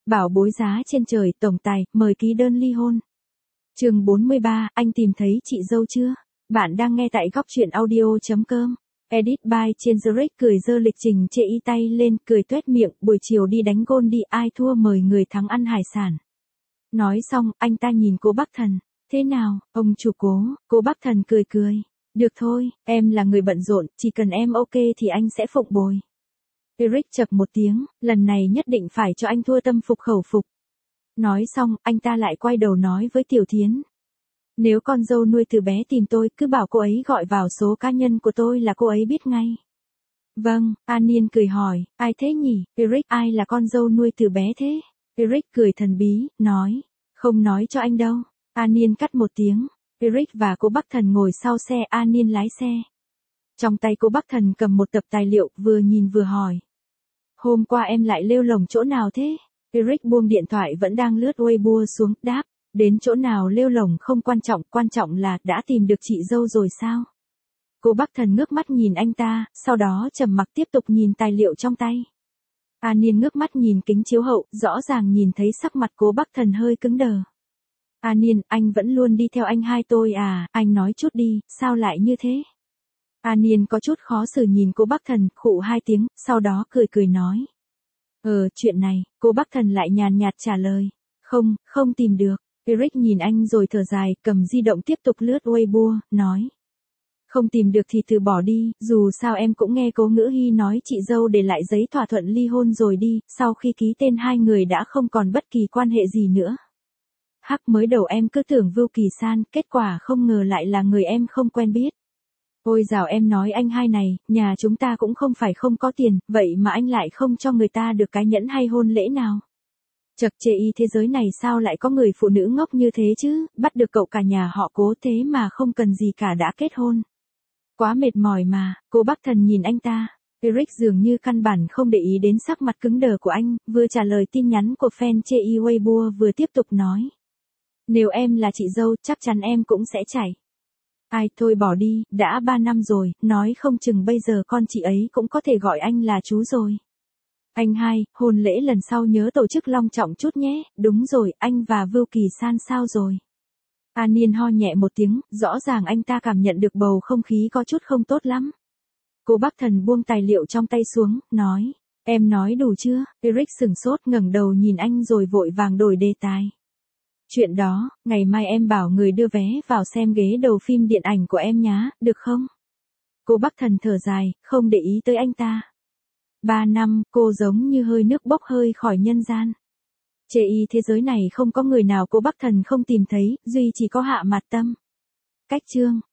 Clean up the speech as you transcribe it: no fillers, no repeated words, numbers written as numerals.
Bảo bối giá trên trời, tổng tài, mời ký đơn ly hôn. Chương 43, anh tìm thấy chị dâu chưa? Bạn đang nghe tại góc truyện audio.com. Edit by trên Zurich cười dơ lịch trình chê y tay lên, cười tuét miệng, buổi chiều đi đánh gôn đi, ai thua mời người thắng ăn hải sản. Nói xong, anh ta nhìn cô bác Thần. Thế nào, ông chủ cô bác Thần cười cười. Được thôi, em là người bận rộn, chỉ cần em ok thì anh sẽ phụng bồi. Eric chập một tiếng, lần này nhất định phải cho anh thua tâm phục khẩu phục. Nói xong, anh ta lại quay đầu nói với Tiểu Thiến. Nếu con dâu nuôi từ bé tìm tôi, cứ bảo cô ấy gọi vào số cá nhân của tôi là cô ấy biết ngay. Vâng, An Niên cười hỏi, ai thế nhỉ? Eric, ai là con dâu nuôi từ bé thế? Eric cười thần bí, nói, không nói cho anh đâu. An Niên cắt một tiếng. Eric và cô bác Thần ngồi sau xe, An Niên lái xe. Trong tay cô bác Thần cầm một tập tài liệu, vừa nhìn vừa hỏi. Hôm qua em lại lêu lổng chỗ nào thế? Eric buông điện thoại vẫn đang lướt Weibo xuống, đáp. Đến chỗ nào lêu lổng không quan trọng là đã tìm được chị dâu rồi sao? Cô bác Thần ngước mắt nhìn anh ta, sau đó trầm mặc tiếp tục nhìn tài liệu trong tay. An Niên ngước mắt nhìn kính chiếu hậu, rõ ràng nhìn thấy sắc mặt cô bác Thần hơi cứng đờ. An Niên, anh vẫn luôn đi theo anh hai tôi à, anh nói chút đi, sao lại như thế? An Niên có chút khó xử nhìn cô bác Thần, khụ hai tiếng, sau đó cười nói. Chuyện này, cô bác Thần lại nhàn nhạt trả lời. Không tìm được. Eric nhìn anh rồi thở dài, cầm di động tiếp tục lướt Weibo, nói. Không tìm được thì từ bỏ đi, dù sao em cũng nghe Cố Ngữ Hy nói chị dâu để lại giấy thỏa thuận ly hôn rồi đi, sau khi ký tên hai người đã không còn bất kỳ quan hệ gì nữa. Mới đầu em cứ tưởng Vưu Kỳ San, kết quả không ngờ lại là người em không quen biết. Ôi dào em nói anh hai này, nhà chúng ta cũng không phải không có tiền, vậy mà anh lại không cho người ta được cái nhẫn hay hôn lễ nào. Chật chê y thế giới này sao lại có người phụ nữ ngốc như thế chứ, bắt được cậu cả nhà họ Cố thế mà không cần gì cả đã kết hôn. Quá mệt mỏi mà, cô bác Thần nhìn anh ta. Eric dường như căn bản không để ý đến sắc mặt cứng đờ của anh, vừa trả lời tin nhắn của fan chê y Weibo vừa tiếp tục nói. Nếu em là chị dâu, chắc chắn em cũng sẽ chảy. Ai thôi bỏ đi, đã 3 năm rồi, nói không chừng bây giờ con chị ấy cũng có thể gọi anh là chú rồi. Anh hai, hôn lễ lần sau nhớ tổ chức long trọng chút nhé, đúng rồi, anh và Vưu Kỳ San sao rồi? An Niên ho nhẹ một tiếng, rõ ràng anh ta cảm nhận được bầu không khí có chút không tốt lắm. Cô bác Thần buông tài liệu trong tay xuống, nói, em nói đủ chưa? Eric sửng sốt ngẩng đầu nhìn anh rồi vội vàng đổi đề tài. Chuyện đó, ngày mai em bảo người đưa vé vào xem ghế đầu phim điện ảnh của em nhá, được không? Cô bác Thần thở dài, không để ý tới anh ta. 3 năm, cô giống như hơi nước bốc hơi khỏi nhân gian. Chê y thế giới này không có người nào cô bác Thần không tìm thấy, duy chỉ có Hạ Mạt Tâm. Cách chương